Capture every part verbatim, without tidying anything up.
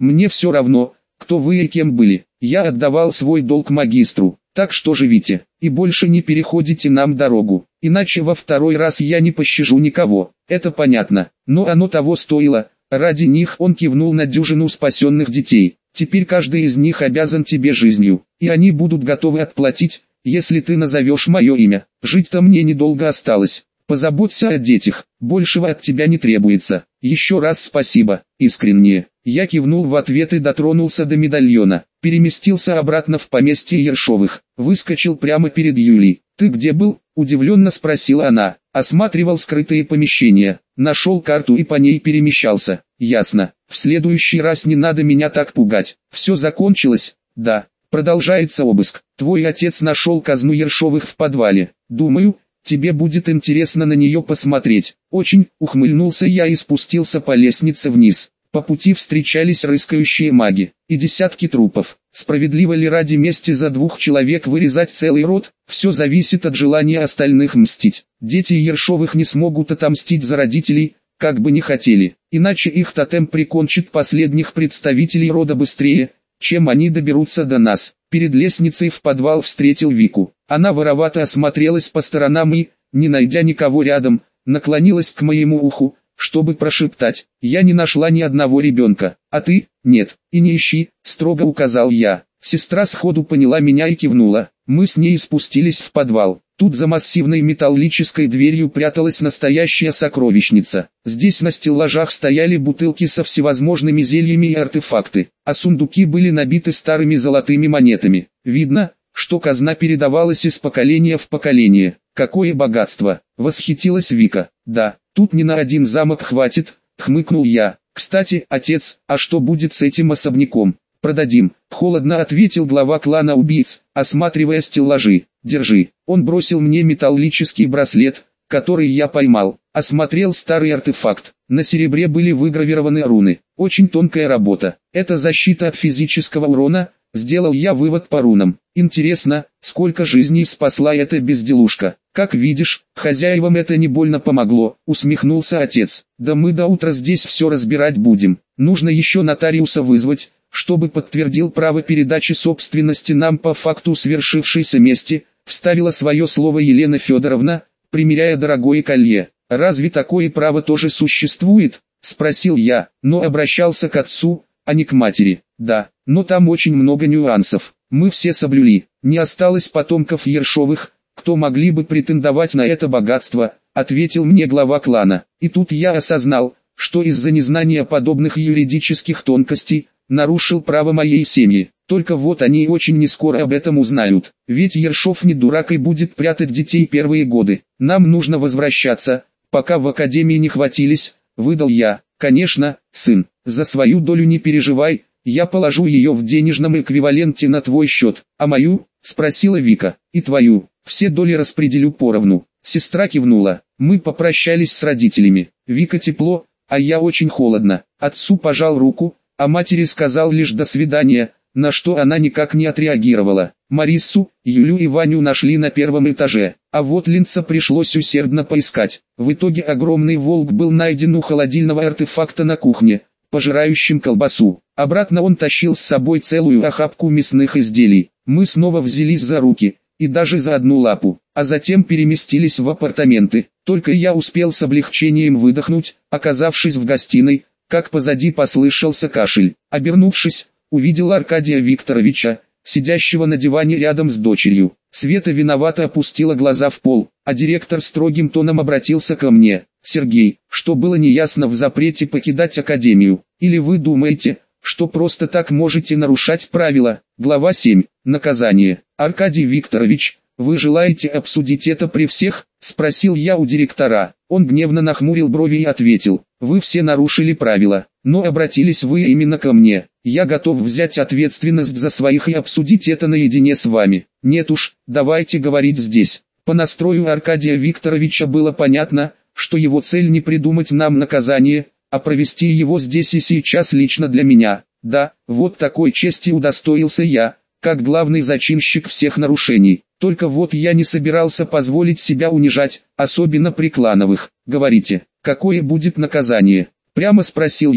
Мне все равно, кто вы и кем были. Я отдавал свой долг магистру. Так что живите, и больше не переходите нам дорогу, иначе во второй раз я не пощажу никого, это понятно, но оно того стоило, ради них он кивнул на дюжину спасенных детей, теперь каждый из них обязан тебе жизнью, и они будут готовы отплатить, если ты назовешь мое имя, жить-то мне недолго осталось, позаботься о детях, большего от тебя не требуется, еще раз спасибо, искренне. Я кивнул в ответ и дотронулся до медальона, переместился обратно в поместье Ершовых, выскочил прямо перед Юлей. «Ты где был?» – удивленно спросила она. Осматривал скрытые помещения, нашел карту и по ней перемещался. «Ясно, в следующий раз не надо меня так пугать. Все закончилось?» «Да, продолжается обыск. Твой отец нашел казну Ершовых в подвале. Думаю, тебе будет интересно на нее посмотреть». «Очень», – ухмыльнулся я и спустился по лестнице вниз. По пути встречались рыскающие маги и десятки трупов. Справедливо ли ради мести за двух человек вырезать целый род? Все зависит от желания остальных мстить. Дети Ершовых не смогут отомстить за родителей, как бы ни хотели, иначе их тотем прикончит последних представителей рода быстрее, чем они доберутся до нас. Перед лестницей в подвал встретил Вику. Она воровато осмотрелась по сторонам и, не найдя никого рядом, наклонилась к моему уху, чтобы прошептать: «Я не нашла ни одного ребенка, а ты?» «Нет, и не ищи», — строго указал я. Сестра сходу поняла меня и кивнула. Мы с ней спустились в подвал. Тут за массивной металлической дверью пряталась настоящая сокровищница. Здесь на стеллажах стояли бутылки со всевозможными зельями и артефакты, а сундуки были набиты старыми золотыми монетами. Видно, что казна передавалась из поколения в поколение. «Какое богатство!» — восхитилась Вика. «Да, тут не на один замок хватит», — хмыкнул я. «Кстати, отец, а что будет с этим особняком?» «Продадим», — холодно ответил глава клана убийц, осматривая стеллажи. «Держи». Он бросил мне металлический браслет, который я поймал. Осмотрел старый артефакт. На серебре были выгравированы руны. Очень тонкая работа. Это защита от физического урона. Сделал я вывод по рунам. Интересно, сколько жизней спасла эта безделушка. Как видишь, хозяевам это не больно помогло, усмехнулся отец. Да мы до утра здесь все разбирать будем. Нужно еще нотариуса вызвать, чтобы подтвердил право передачи собственности нам по факту свершившейся мести, вставила свое слово Елена Федоровна, примеряя дорогое колье. Разве такое право тоже существует? Спросил я, но обращался к отцу, а не к матери. Да, но там очень много нюансов. Мы все соблюли. Не осталось потомков Ершовых, кто могли бы претендовать на это богатство, ответил мне глава клана. И тут я осознал, что из-за незнания подобных юридических тонкостей, нарушил право моей семьи. Только вот они очень нескоро об этом узнают. Ведь Ершов не дурак и будет прятать детей первые годы. Нам нужно возвращаться, пока в академии не хватились, выдал я. Конечно, сын, за свою долю не переживай, я положу ее в денежном эквиваленте на твой счет. А мою? Спросила Вика. И твою. Все доли распределю поровну. Сестра кивнула. Мы попрощались с родителями. Вика тепло, а я очень холодно. Отцу пожал руку, а матери сказал лишь «до свидания», на что она никак не отреагировала. Мариссу, Юлю и Ваню нашли на первом этаже, а вот Линца пришлось усердно поискать. В итоге огромный волк был найден у холодильного артефакта на кухне, пожирающим колбасу. Обратно он тащил с собой целую охапку мясных изделий. Мы снова взялись за руки, и даже за одну лапу, а затем переместились в апартаменты. Только я успел с облегчением выдохнуть, оказавшись в гостиной, как позади послышался кашель. Обернувшись, увидел Аркадия Викторовича, сидящего на диване рядом с дочерью. Света виновато опустила глаза в пол, а директор строгим тоном обратился ко мне. «Сергей, что было неясно в запрете покидать академию? Или вы думаете, что просто так можете нарушать правила?» Глава семь. Наказание. «Аркадий Викторович, вы желаете обсудить это при всех?» – спросил я у директора. Он гневно нахмурил брови и ответил: «Вы все нарушили правила, но обратились вы именно ко мне. Я готов взять ответственность за своих и обсудить это наедине с вами. Нет уж, давайте говорить здесь». По настрою Аркадия Викторовича было понятно, что его цель не придумать нам наказание, а провести его здесь и сейчас лично для меня. Да, вот такой чести удостоился я, как главный зачинщик всех нарушений. Только вот я не собирался позволить себя унижать, особенно при клановых. «Говорите, какое будет наказание?» — прямо спросил я.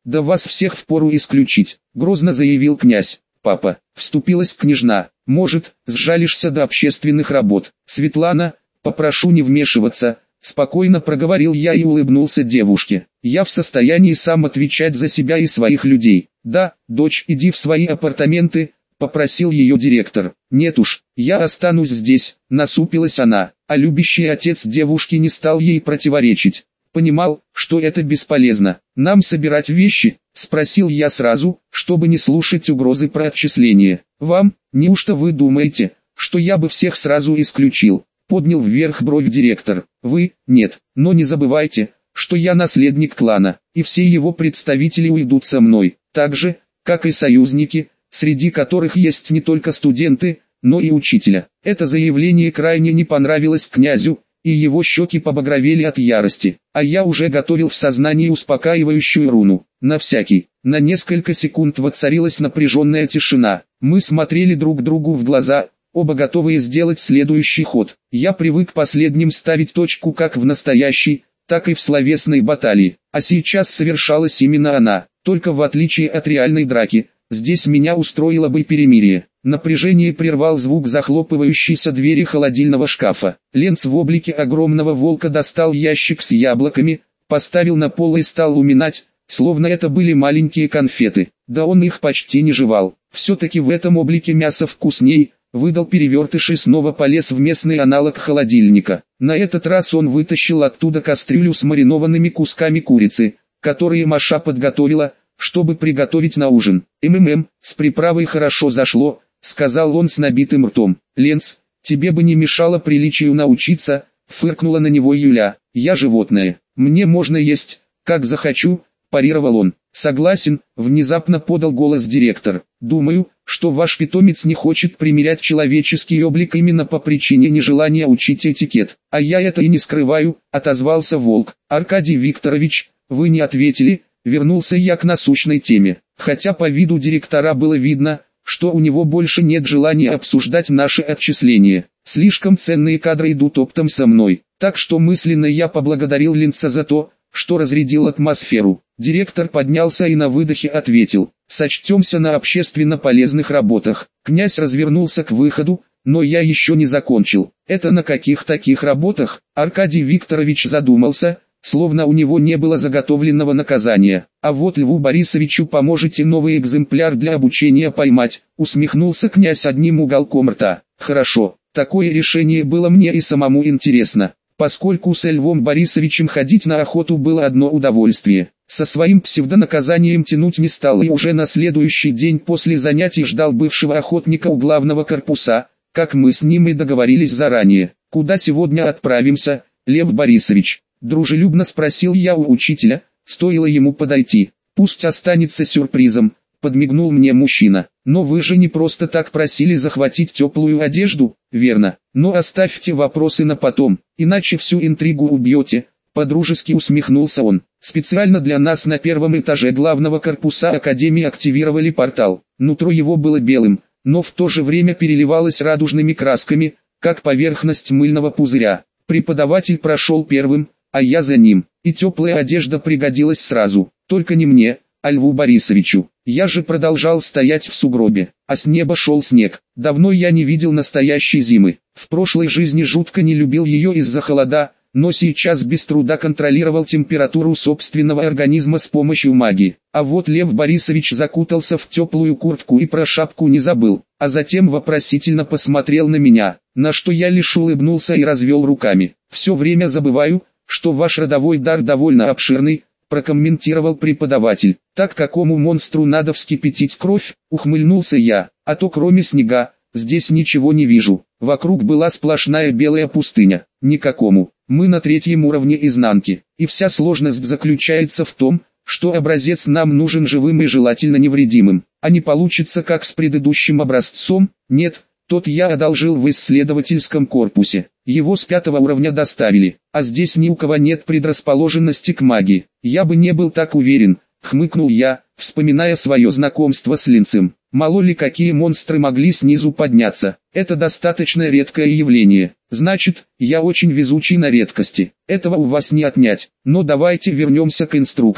Да вас всех впору исключить, грозно заявил князь. Папа, вступилась княжна, может, сжалишься до общественных работ. Светлана, попрошу не вмешиваться, спокойно проговорил я и улыбнулся девушке. Я в состоянии сам отвечать за себя и своих людей. Да, дочь, иди в свои апартаменты, попросил ее директор. Нет уж, я останусь здесь, насупилась она, а любящий отец девушки не стал ей противоречить. Понимал, что это бесполезно. Нам собирать вещи, спросил я сразу, чтобы не слушать угрозы про отчисление. Вам, неужто вы думаете, что я бы всех сразу исключил? Поднял вверх бровь директор. Вы, нет, но не забывайте, что я наследник клана, и все его представители уйдут со мной, так же, как и союзники, среди которых есть не только студенты, но и учителя. Это заявление крайне не понравилось князю, и его щеки побагровели от ярости, а я уже готовил в сознании успокаивающую руну. На всякий, на несколько секунд воцарилась напряженная тишина. Мы смотрели друг другу в глаза, оба готовые сделать следующий ход. Я привык последним ставить точку как в настоящей, так и в словесной баталии, а сейчас совершалась именно она, только в отличие от реальной драки. Здесь меня устроило бы перемирие. Напряжение прервал звук захлопывающейся двери холодильного шкафа. Ленц в облике огромного волка достал ящик с яблоками, поставил на пол и стал уминать, словно это были маленькие конфеты. Да он их почти не жевал. Все-таки в этом облике мясо вкусней, выдал перевертыш и снова полез в местный аналог холодильника. На этот раз он вытащил оттуда кастрюлю с маринованными кусками курицы, которые Маша подготовила, чтобы приготовить на ужин. «МММ, с приправой хорошо зашло», — сказал он с набитым ртом. «Ленц, тебе бы не мешало приличию научиться», — фыркнула на него Юля. «Я животное, мне можно есть, как захочу», — парировал он. «Согласен», — внезапно подал голос директор. «Думаю, что ваш питомец не хочет примерять человеческий облик именно по причине нежелания учить этикет. А я это и не скрываю», — отозвался волк. «Аркадий Викторович, вы не ответили», — вернулся я к насущной теме. Хотя по виду директора было видно, что у него больше нет желания обсуждать наши отчисления. Слишком ценные кадры идут оптом со мной. Так что мысленно я поблагодарил Ленца за то, что разрядил атмосферу. Директор поднялся и на выдохе ответил: «Сочтемся на общественно полезных работах». Князь развернулся к выходу, но я еще не закончил. «Это на каких таких работах?» Аркадий Викторович задумался, словно у него не было заготовленного наказания. «А вот Льву Борисовичу поможете новый экземпляр для обучения поймать», усмехнулся князь одним уголком рта. «Хорошо, такое решение было мне и самому интересно, поскольку с Львом Борисовичем ходить на охоту было одно удовольствие. Со своим псевдонаказанием тянуть не стал и уже на следующий день после занятий ждал бывшего охотника у главного корпуса, как мы с ним и договорились заранее. «Куда сегодня отправимся, Лев Борисович?» Дружелюбно спросил я у учителя, стоило ему подойти. «Пусть останется сюрпризом», подмигнул мне мужчина. «Но вы же не просто так просили захватить теплую одежду, верно? Но оставьте вопросы на потом, иначе всю интригу убьете», подружески усмехнулся он. «Специально для нас на первом этаже главного корпуса Академии активировали портал. Нутро его было белым, но в то же время переливалось радужными красками, как поверхность мыльного пузыря. Преподаватель прошел первым, а я за ним, и теплая одежда пригодилась сразу, только не мне, а Льву Борисовичу. Я же продолжал стоять в сугробе, а с неба шел снег. Давно я не видел настоящей зимы. В прошлой жизни жутко не любил ее из-за холода, но сейчас без труда контролировал температуру собственного организма с помощью магии. А вот Лев Борисович закутался в теплую куртку и про шапку не забыл, а затем вопросительно посмотрел на меня, на что я лишь улыбнулся и развел руками. «Все время забываю, что ваш родовой дар довольно обширный», прокомментировал преподаватель. «Так какому монстру надо вскипятить кровь?» Ухмыльнулся я. «А то кроме снега, здесь ничего не вижу». Вокруг была сплошная белая пустыня. Никакому. Мы на третьем уровне изнанки. И вся сложность заключается в том, что образец нам нужен живым и желательно невредимым. А не получится как с предыдущим образцом? Нет. Тот я одолжил в исследовательском корпусе. Его с пятого уровня доставили, а здесь ни у кого нет предрасположенности к магии. Я бы не был так уверен, хмыкнул я, вспоминая свое знакомство с Ленцем. Мало ли какие монстры могли снизу подняться. Это достаточно редкое явление. Значит, я очень везучий на редкости. Этого у вас не отнять. Но давайте вернемся к инструкции.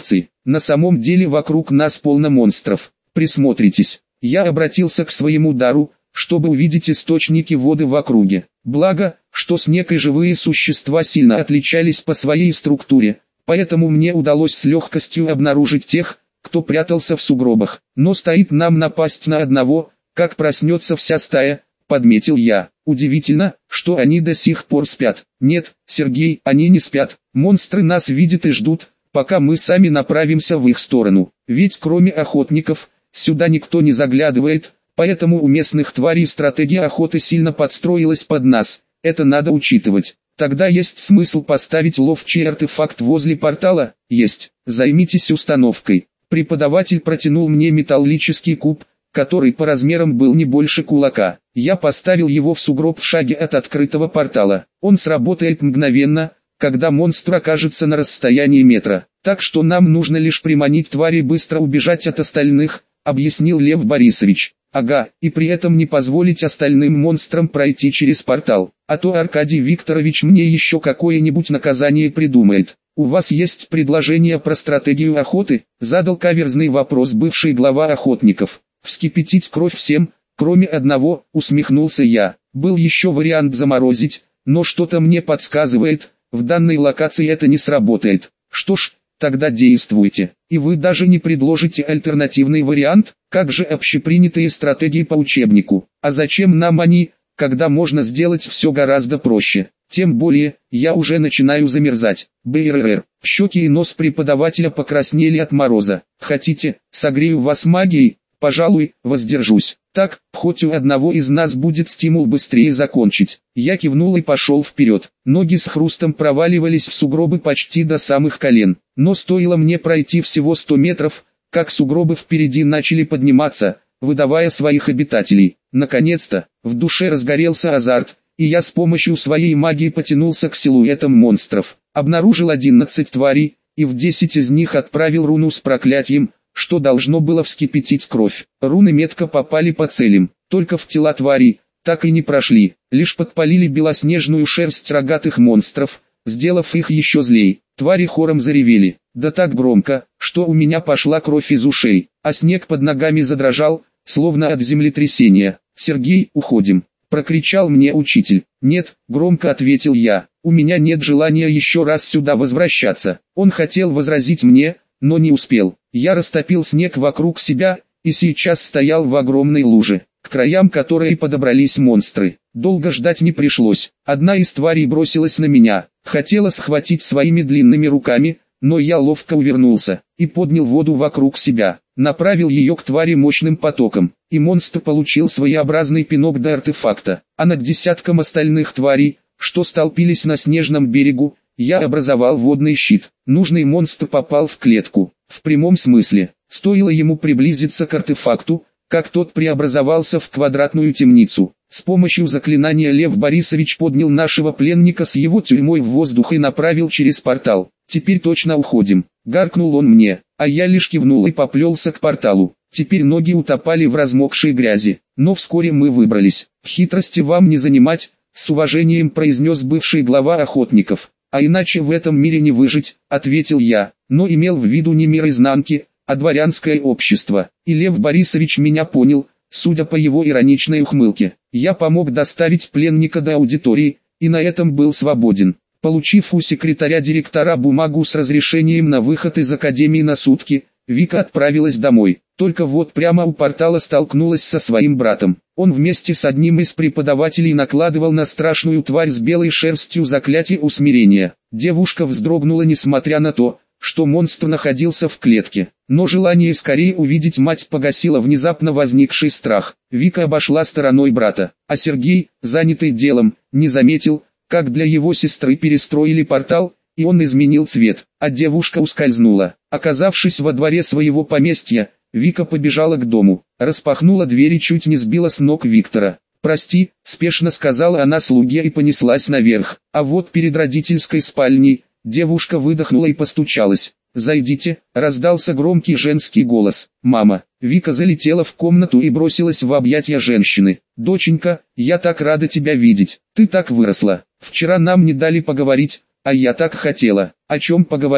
На самом деле вокруг нас полно монстров. Присмотритесь. Я обратился к своему дару, чтобы увидеть источники воды в округе. Благо, что снег и живые существа сильно отличались по своей структуре, поэтому мне удалось с легкостью обнаружить тех, кто прятался в сугробах. Но стоит нам напасть на одного, как проснется вся стая, подметил я. Удивительно, что они до сих пор спят. Нет, Сергей, они не спят. Монстры нас видят и ждут, пока мы сами направимся в их сторону. Ведь кроме охотников, сюда никто не заглядывает, поэтому у местных тварей стратегия охоты сильно подстроилась под нас. Это надо учитывать. Тогда есть смысл поставить ловчий артефакт возле портала? Есть. Займитесь установкой. Преподаватель протянул мне металлический куб, который по размерам был не больше кулака. Я поставил его в сугроб в шаге от открытого портала. Он сработает мгновенно, когда монстр окажется на расстоянии метра. Так что нам нужно лишь приманить твари и быстро убежать от остальных, объяснил Лев Борисович. Ага, и при этом не позволить остальным монстрам пройти через портал. А то Аркадий Викторович мне еще какое-нибудь наказание придумает. «У вас есть предложение про стратегию охоты?» — задал каверзный вопрос бывший глава охотников. «Вскипятить кровь всем, кроме одного», — усмехнулся я. «Был еще вариант заморозить, но что-то мне подсказывает, в данной локации это не сработает. Что ж, тогда действуйте. И вы даже не предложите альтернативный вариант? Как же общепринятые стратегии по учебнику? А зачем нам они, когда можно сделать все гораздо проще? Тем более, я уже начинаю замерзать». БРР. Щеки и нос преподавателя покраснели от мороза. «Хотите, согрею вас магией?» «Пожалуй, воздержусь. Так, хоть у одного из нас будет стимул быстрее закончить». Я кивнул и пошел вперед. Ноги с хрустом проваливались в сугробы почти до самых колен. Но стоило мне пройти всего сто метров, как сугробы впереди начали подниматься, выдавая своих обитателей. Наконец-то, в душе разгорелся азарт, и я с помощью своей магии потянулся к силуэтам монстров. Обнаружил одиннадцать тварей, и в десять из них отправил руну с проклятием, что должно было вскипятить кровь. Руны метко попали по целям, только в тела тварей, так и не прошли, лишь подпалили белоснежную шерсть рогатых монстров, сделав их еще злей. Твари хором заревели, да так громко, что у меня пошла кровь из ушей, а снег под ногами задрожал, словно от землетрясения. «Сергей, уходим!» — прокричал мне учитель. «Нет», — громко ответил я, — «у меня нет желания еще раз сюда возвращаться». Он хотел возразить мне, но не успел. Я растопил снег вокруг себя, и сейчас стоял в огромной луже, к краям которой подобрались монстры. Долго ждать не пришлось. Одна из тварей бросилась на меня, хотела схватить своими длинными руками, но я ловко увернулся, и поднял воду вокруг себя, направил ее к твари мощным потоком, и монстр получил своеобразный пинок до артефакта, а над десятком остальных тварей, что столпились на снежном берегу, я образовал водный щит. Нужный монстр попал в клетку, в прямом смысле. Стоило ему приблизиться к артефакту, как тот преобразовался в квадратную темницу. С помощью заклинания Лев Борисович поднял нашего пленника с его тюрьмой в воздух и направил через портал. «Теперь точно уходим», — гаркнул он мне, а я лишь кивнул и поплелся к порталу. Теперь ноги утопали в размокшей грязи, но вскоре мы выбрались. «Хитрости вам не занимать», — с уважением произнес бывший глава охотников. «А иначе в этом мире не выжить», — ответил я, но имел в виду не мир изнанки, а дворянское общество. И Лев Борисович меня понял, судя по его ироничной ухмылке. Я помог доставить пленника до аудитории, и на этом был свободен. Получив у секретаря директора бумагу с разрешением на выход из академии на сутки, Вика отправилась домой. Только вот прямо у портала столкнулась со своим братом. Он вместе с одним из преподавателей накладывал на страшную тварь с белой шерстью заклятие усмирения. Девушка вздрогнула, несмотря на то, что монстр находился в клетке. Но желание скорее увидеть мать погасило внезапно возникший страх. Вика обошла стороной брата, а Сергей, занятый делом, не заметил, как для его сестры перестроили портал, и он изменил цвет, а девушка ускользнула. Оказавшись во дворе своего поместья, Вика побежала к дому, распахнула дверь и чуть не сбила с ног Виктора. «Прости», — спешно сказала она слуге и понеслась наверх. А вот перед родительской спальней девушка выдохнула и постучалась. «Зайдите», — раздался громкий женский голос. «Мама». Вика залетела в комнату и бросилась в объятия женщины. «Доченька, я так рада тебя видеть. Ты так выросла. Вчера нам не дали поговорить, а я так хотела». «О чем поговорить?»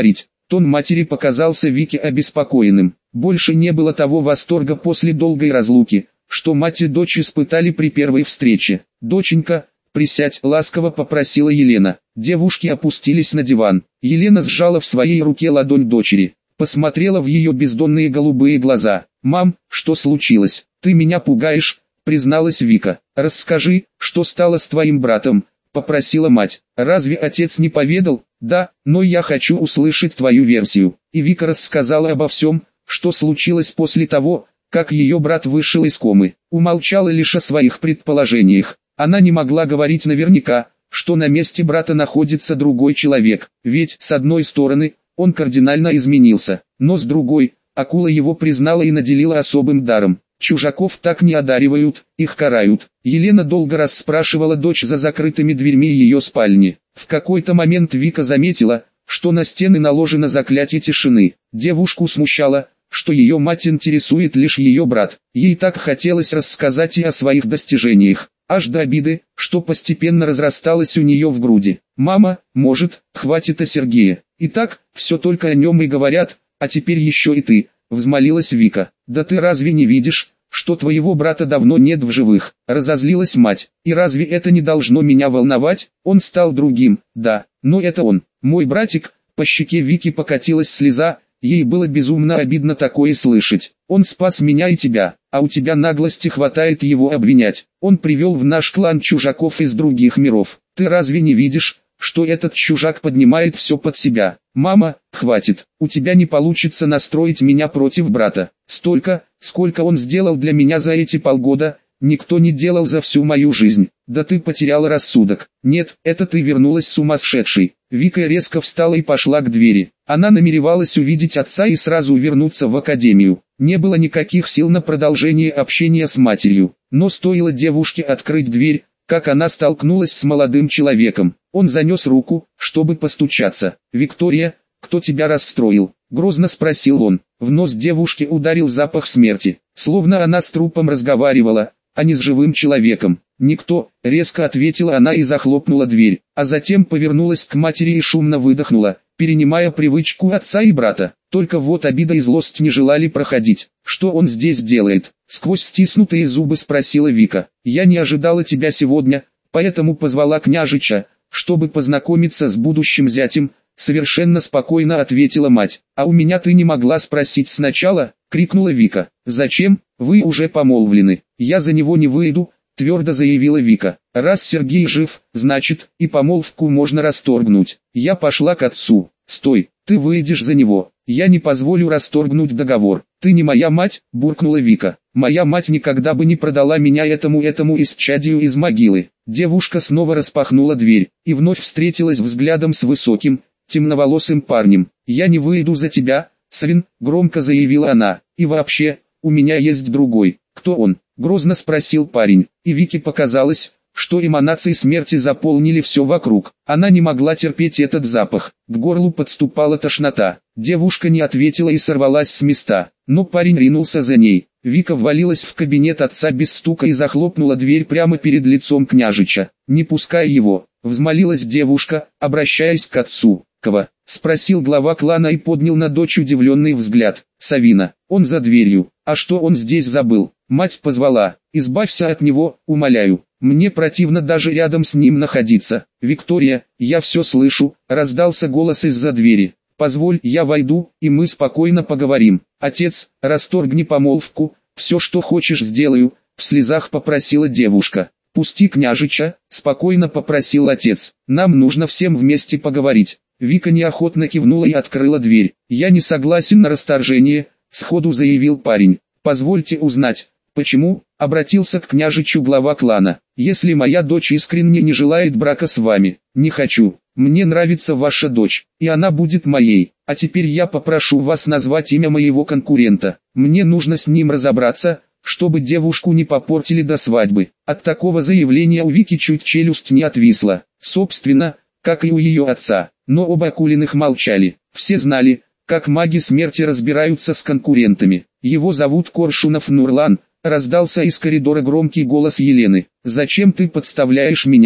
Тон матери показался Вике обеспокоенным. Больше не было того восторга после долгой разлуки, что мать и дочь испытали при первой встрече. «Доченька, присядь», — ласково попросила Елена. Девушки опустились на диван. Елена сжала в своей руке ладонь дочери, посмотрела в ее бездонные голубые глаза. «Мам, что случилось? Ты меня пугаешь», — призналась Вика. «Расскажи, что стало с твоим братом», — попросила мать. «Разве отец не поведал?» «Да, но я хочу услышать твою версию». И Вика рассказала обо всем, что случилось после того, как ее брат вышел из комы. Умолчала лишь о своих предположениях. Она не могла говорить наверняка, что на месте брата находится другой человек, ведь, с одной стороны, он кардинально изменился, но с другой, акула его признала и наделила особым даром. Чужаков так не одаривают, их карают. Елена долго расспрашивала дочь за закрытыми дверьми ее спальни. В какой-то момент Вика заметила, что на стены наложено заклятие тишины. Девушку смущало, что ее мать интересует лишь ее брат. Ей так хотелось рассказать и о своих достижениях, аж до обиды, что постепенно разрасталось у нее в груди. «Мама, может, хватит о Сергее? И так, все только о нем и говорят, а теперь еще и ты», — взмолилась Вика. «Да ты разве не видишь, что твоего брата давно нет в живых?» — разозлилась мать. «И разве это не должно меня волновать? Он стал другим, да, но это он, мой братик». По щеке Вики покатилась слеза, ей было безумно обидно такое слышать. «Он спас меня и тебя, а у тебя наглости хватает его обвинять. Он привел в наш клан чужаков из других миров. Ты разве не видишь, что этот чужак поднимает все под себя? Мама, хватит, у тебя не получится настроить меня против брата. Столько, сколько он сделал для меня за эти полгода, никто не делал за всю мою жизнь. Да ты потеряла рассудок. Нет, это ты вернулась сумасшедшей». Вика резко встала и пошла к двери. Она намеревалась увидеть отца и сразу вернуться в академию. Не было никаких сил на продолжение общения с матерью. Но стоило девушке открыть дверь, как она столкнулась с молодым человеком. Он занес руку, чтобы постучаться. «Виктория, кто тебя расстроил?» — грозно спросил он. В нос девушки ударил запах смерти, словно она с трупом разговаривала, а не с живым человеком. «Никто», — резко ответила она и захлопнула дверь, а затем повернулась к матери и шумно выдохнула, перенимая привычку отца и брата. Только вот обида и злость не желали проходить. «Что он здесь делает?» — сквозь стиснутые зубы спросила Вика. «Я не ожидала тебя сегодня, поэтому позвала княжича, чтобы познакомиться с будущим зятем», — совершенно спокойно ответила мать. «А у меня ты не могла спросить сначала?» — крикнула Вика. «Зачем? Вы уже помолвлены. Я за него не выйду», — твердо заявила Вика. «Раз Сергей жив, значит, и помолвку можно расторгнуть. Я пошла к отцу». «Стой, ты выйдешь за него. Я не позволю расторгнуть договор». «Ты не моя мать», — буркнула Вика. «Моя мать никогда бы не продала меня этому этому исчадию из могилы». Девушка снова распахнула дверь и вновь встретилась взглядом с высоким, темноволосым парнем. «Я не выйду за тебя, Свин», — громко заявила она. «И вообще, у меня есть другой». «Кто он?» — грозно спросил парень. И Вике показалось, что эманации смерти заполнили все вокруг. Она не могла терпеть этот запах. К горлу подступала тошнота. Девушка не ответила и сорвалась с места. Но парень ринулся за ней. Вика ввалилась в кабинет отца без стука и захлопнула дверь прямо перед лицом княжича. «Не пускай его», — взмолилась девушка, обращаясь к отцу. «Кого?» — спросил глава клана и поднял на дочь удивленный взгляд. «Савина, он за дверью. А что он здесь забыл?» Мать позвала. «Избавься от него, умоляю. Мне противно даже рядом с ним находиться». «Виктория, я все слышу», — раздался голос из-за двери. «Позволь, я войду, и мы спокойно поговорим». «Отец, расторгни помолвку, все что хочешь сделаю», — в слезах попросила девушка. «Пусти княжича», — спокойно попросил отец. «Нам нужно всем вместе поговорить». Вика неохотно кивнула и открыла дверь. «Я не согласен на расторжение», — сходу заявил парень. «Позвольте узнать, почему?» — обратился к княжичу глава клана. «Если моя дочь искренне не желает брака с вами». «Не хочу. Мне нравится ваша дочь, и она будет моей. А теперь я попрошу вас назвать имя моего конкурента. Мне нужно с ним разобраться, чтобы девушку не попортили до свадьбы». От такого заявления у Вики чуть челюсть не отвисла. Собственно, как и у ее отца. Но оба Акулиных молчали. Все знали, как маги смерти разбираются с конкурентами. «Его зовут Коршунов Нурлан», — раздался из коридора громкий голос Елены. «Зачем ты подставляешь меня?»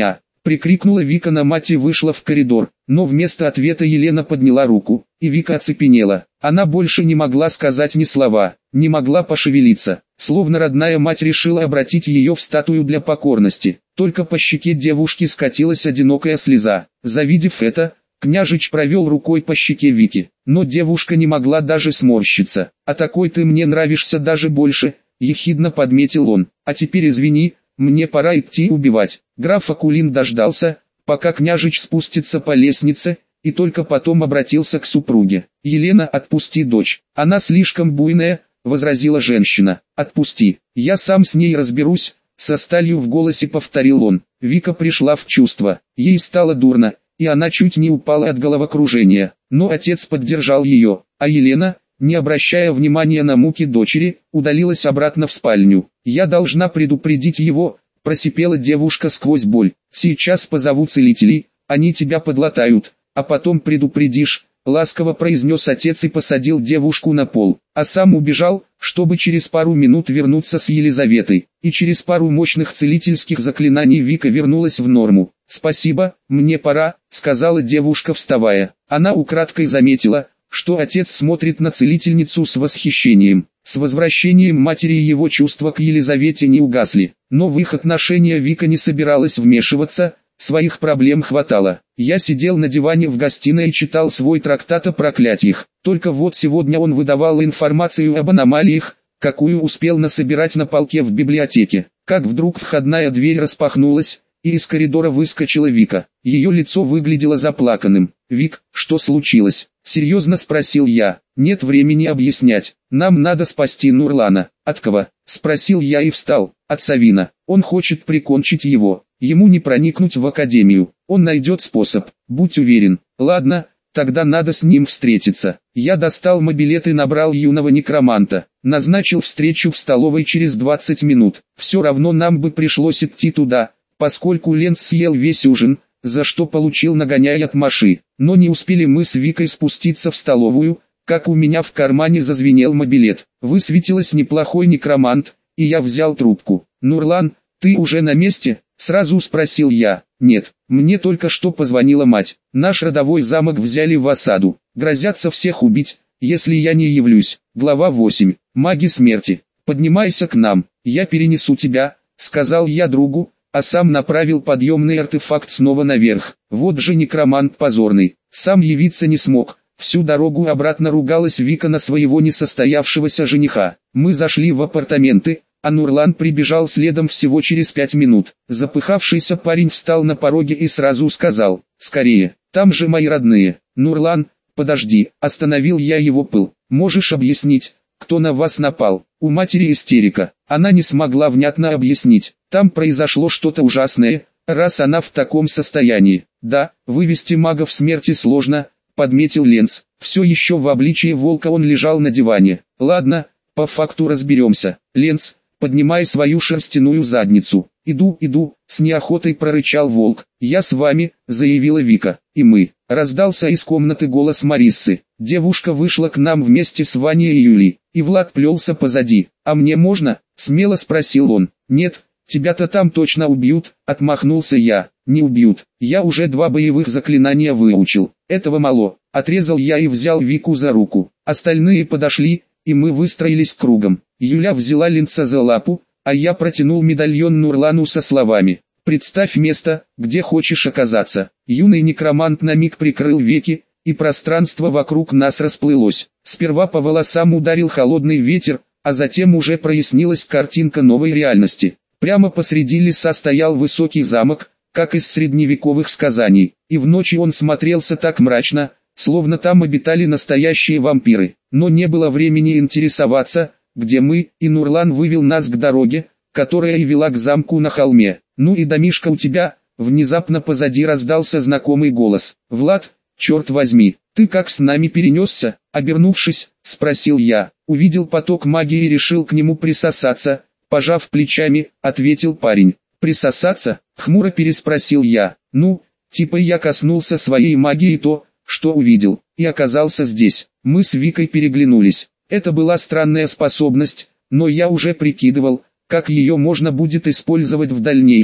Прикрикнула Вика на мать и вышла в коридор, но вместо ответа Елена подняла руку, и Вика оцепенела. Она больше не могла сказать ни слова, не могла пошевелиться, словно родная мать решила обратить ее в статую для покорности. Только по щеке девушки скатилась одинокая слеза. Завидев это, княжич провел рукой по щеке Вики, но девушка не могла даже сморщиться. «А такой ты мне нравишься даже больше», — ехидно подметил он. «А теперь извини, мне пора идти убивать». Граф Акулин дождался, пока княжич спустится по лестнице, и только потом обратился к супруге. «Елена, отпусти дочь, она слишком буйная», — возразила женщина. «Отпусти, я сам с ней разберусь», — со сталью в голосе повторил он. Вика пришла в чувство, ей стало дурно, и она чуть не упала от головокружения, но отец поддержал ее, а Елена, не обращая внимания на муки дочери, удалилась обратно в спальню. «Я должна предупредить его», — просипела девушка сквозь боль. «Сейчас позову целителей, они тебя подлатают, а потом предупредишь», — ласково произнес отец и посадил девушку на пол, а сам убежал, чтобы через пару минут вернуться с Елизаветой, и через пару мощных целительских заклинаний Вика вернулась в норму. «Спасибо, мне пора», — сказала девушка, вставая. Она украдкой заметила, что отец смотрит на целительницу с восхищением. С возвращением матери его чувства к Елизавете не угасли, но в их отношения Вика не собиралась вмешиваться, своих проблем хватало. Я сидел на диване в гостиной и читал свой трактат о проклятиях, только вот сегодня он выдавал информацию об аномалиях, какую успел насобирать на полке в библиотеке. Как вдруг входная дверь распахнулась, и из коридора выскочила Вика. Ее лицо выглядело заплаканным. «Вик, что случилось?» — серьезно спросил я. «Нет времени объяснять. Нам надо спасти Нурлана». «От кого?» — спросил я и встал. «От Савина. Он хочет прикончить его. Ему не проникнуть в академию. Он найдет способ, будь уверен». «Ладно, тогда надо с ним встретиться». Я достал мобилет и набрал юного некроманта. Назначил встречу в столовой через двадцать минут. Все равно нам бы пришлось идти туда, поскольку Ленц съел весь ужин, за что получил нагоняй от Маши. Но не успели мы с Викой спуститься в столовую, как у меня в кармане зазвенел мобилет. Высветилось неплохой некромант, и я взял трубку. «Нурлан, ты уже на месте?» — сразу спросил я. «Нет, мне только что позвонила мать. Наш родовой замок взяли в осаду. Грозятся всех убить, если я не явлюсь». Глава восемь. Маги смерти. «Поднимайся к нам, я перенесу тебя», — сказал я другу, а сам направил подъемный артефакт снова наверх. Вот же некромант позорный, сам явиться не смог. Всю дорогу обратно ругалась Вика на своего несостоявшегося жениха. Мы зашли в апартаменты, а Нурлан прибежал следом всего через пять минут. Запыхавшийся парень встал на пороге и сразу сказал: «Скорее, там же мои родные». «Нурлан, подожди», остановил я его пыл. «Можешь объяснить, кто на вас напал?» У матери истерика, она не смогла внятно объяснить. Там произошло что-то ужасное, раз она в таком состоянии. «Да, вывести магов смерти сложно», подметил Ленц. Все еще в обличии волка он лежал на диване. «Ладно, по факту разберемся. Ленц, поднимай свою шерстяную задницу». «Иду, иду», с неохотой прорычал волк. «Я с вами», заявила Вика. «И мы». Раздался из комнаты голос Мариссы. Девушка вышла к нам вместе с Ваней и Юлей, и Влад плелся позади. «А мне можно?» — смело спросил он. «Нет, тебя-то там точно убьют», — отмахнулся я. «Не убьют, я уже два боевых заклинания выучил, этого мало», — отрезал я и взял Вику за руку. Остальные подошли, и мы выстроились кругом. Юля взяла Ленца за лапу, а я протянул медальон Нурлану со словами: «Представь место, где хочешь оказаться». Юный некромант на миг прикрыл веки, и пространство вокруг нас расплылось. Сперва по волосам ударил холодный ветер, а затем уже прояснилась картинка новой реальности. Прямо посреди леса стоял высокий замок, как из средневековых сказаний, и в ночи он смотрелся так мрачно, словно там обитали настоящие вампиры. Но не было времени интересоваться, где мы, и Нурлан вывел нас к дороге, которая и вела к замку на холме. «Ну и домишко у тебя», внезапно позади раздался знакомый голос. «Влад, черт возьми, ты как с нами перенесся?» Обернувшись, спросил я. Увидел поток магии и решил к нему присосаться. Пожав плечами, ответил парень. «Присосаться?» — хмуро переспросил я. «Ну, типа я коснулся своей магии то, что увидел, и оказался здесь». Мы с Викой переглянулись. Это была странная способность, но я уже прикидывал, как ее можно будет использовать в дальнейшем.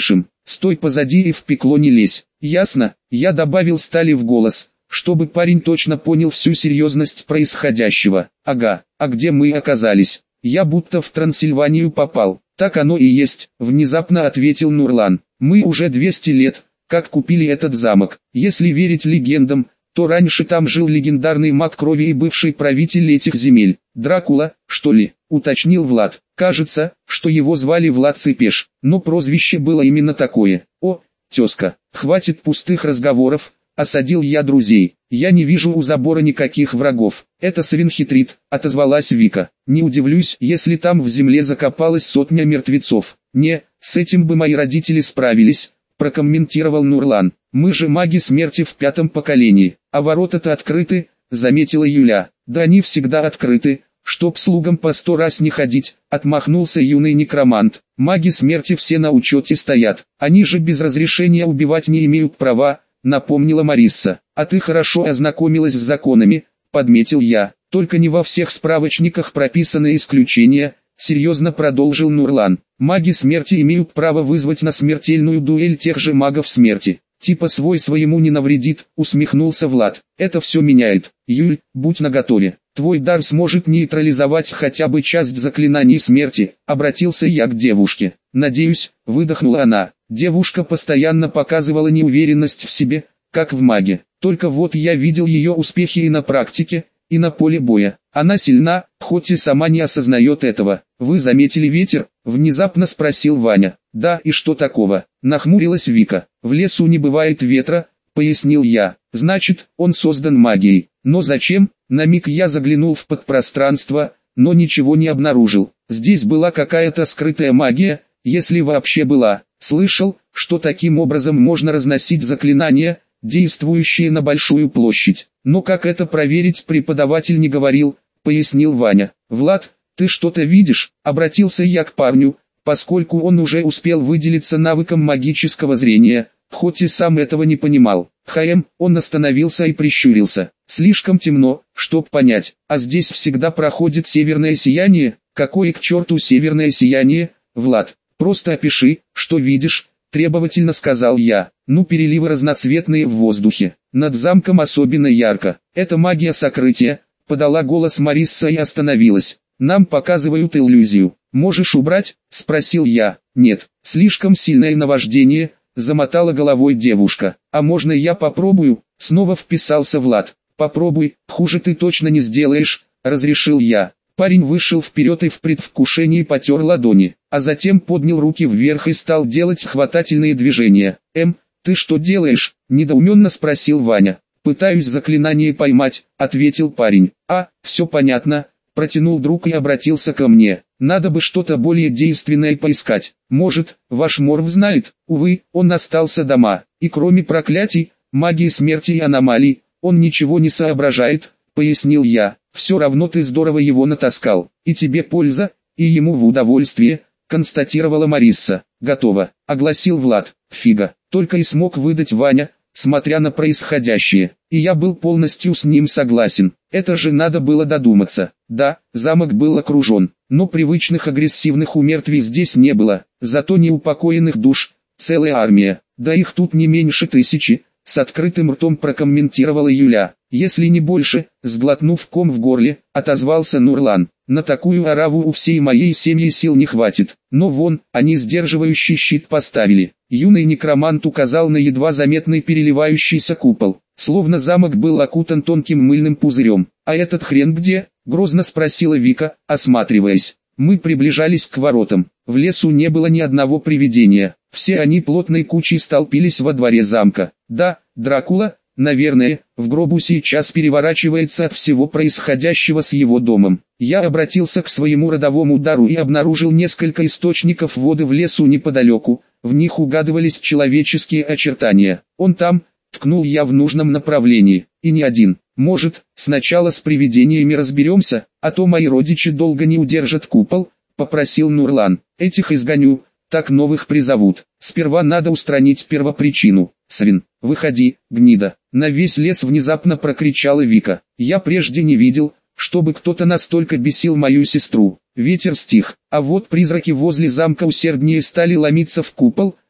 Стой позади и в пекло не лезь. Ясно? Я добавил стали в голос, чтобы парень точно понял всю серьезность происходящего. Ага, а где мы оказались? Я будто в Трансильванию попал. Так оно и есть, внезапно ответил Нурлан. Мы уже двести лет, как купили этот замок. Если верить легендам, то раньше там жил легендарный маг крови и бывший правитель этих земель. Дракула, что ли, уточнил Влад. Кажется, что его звали Влад Цепеш, но прозвище было именно такое. О, тезка, хватит пустых разговоров, осадил я друзей. Я не вижу у забора никаких врагов. Это свин хитрит, отозвалась Вика. Не удивлюсь, если там в земле закопалась сотня мертвецов. Не, с этим бы мои родители справились, прокомментировал Нурлан. Мы же маги смерти в пятом поколении, а ворота-то открыты, заметила Юля. Да они всегда открыты, чтоб слугам по сто раз не ходить, отмахнулся юный некромант. Маги смерти все на учете стоят, они же без разрешения убивать не имеют права, напомнила Марисса. А ты хорошо ознакомилась с законами, подметил я, только не во всех справочниках прописаны исключения, серьезно продолжил Нурлан. Маги смерти имеют право вызвать на смертельную дуэль тех же магов смерти. Типа свой своему не навредит, усмехнулся Влад. Это все меняет. Юль, будь наготове. Твой дар сможет нейтрализовать хотя бы часть заклинаний смерти, обратился я к девушке. Надеюсь, выдохнула она. Девушка постоянно показывала неуверенность в себе, как в маге. Только вот я видел ее успехи и на практике, и на поле боя. Она сильна, хоть и сама не осознает этого. Вы заметили ветер? Внезапно спросил Ваня. Да, и что такого? Нахмурилась Вика. В лесу не бывает ветра, пояснил я. Значит, он создан магией. Но зачем? На миг я заглянул в подпространство, но ничего не обнаружил. Здесь была какая-то скрытая магия, если вообще была. Слышал, что таким образом можно разносить заклинания, действующие на большую площадь. Но как это проверить, преподаватель не говорил, пояснил Ваня. Влад, ты что-то видишь? Обратился я к парню, поскольку он уже успел выделиться навыком магического зрения, хоть и сам этого не понимал. Хаем, он остановился и прищурился. Слишком темно, чтоб понять, а здесь всегда проходит северное сияние. Какое к черту северное сияние, Влад? Просто опиши, что видишь, требовательно сказал я. Ну, переливы разноцветные в воздухе. Над замком особенно ярко. Это магия сокрытия, подала голос Марисса и остановилась. Нам показывают иллюзию. Можешь убрать? Спросил я. Нет, слишком сильное наваждение, замотала головой девушка. А можно я попробую? Снова вписался Влад. Попробуй, хуже ты точно не сделаешь, разрешил я. Парень вышел вперед и в предвкушении потер ладони, а затем поднял руки вверх и стал делать хватательные движения. «Эм, ты что делаешь?» – недоуменно спросил Ваня. «Пытаюсь заклинание поймать», – ответил парень. «А, все понятно», – протянул друг и обратился ко мне. «Надо бы что-то более действенное поискать. Может, ваш Морв знает?» Увы, он остался дома, и кроме проклятий, магии смерти и аномалий, он ничего не соображает, пояснил я. Все равно ты здорово его натаскал, и тебе польза, и ему в удовольствие, констатировала Марисса. Готово, огласил Влад. Фига, только и смог выдать Ваня, смотря на происходящее, и я был полностью с ним согласен. Это же надо было додуматься. Да, замок был окружен, но привычных агрессивных умертвий здесь не было, зато неупокоенных душ, целая армия, да их тут не меньше тысячи, с открытым ртом прокомментировала Юля. Если не больше, сглотнув ком в горле, отозвался Нурлан. На такую ораву у всей моей семьи сил не хватит. Но вон, они сдерживающий щит поставили. Юный некромант указал на едва заметный переливающийся купол. Словно замок был окутан тонким мыльным пузырем. «А этот хрен где?» — грозно спросила Вика, осматриваясь. Мы приближались к воротам. В лесу не было ни одного привидения. Все они плотной кучей столпились во дворе замка. Да, Дракула, наверное, в гробу сейчас переворачивается от всего происходящего с его домом. Я обратился к своему родовому дару и обнаружил несколько источников воды в лесу неподалеку. В них угадывались человеческие очертания. Он там, ткнул я в нужном направлении, и не один. Может, сначала с привидениями разберемся, а то мои родичи долго не удержат купол, попросил Нурлан. Этих изгоню, так новых призовут. Сперва надо устранить первопричину. Свин, выходи, гнида. На весь лес внезапно прокричала Вика. Я прежде не видел, чтобы кто-то настолько бесил мою сестру. Ветер стих, а вот призраки возле замка усерднее стали ломиться в купол,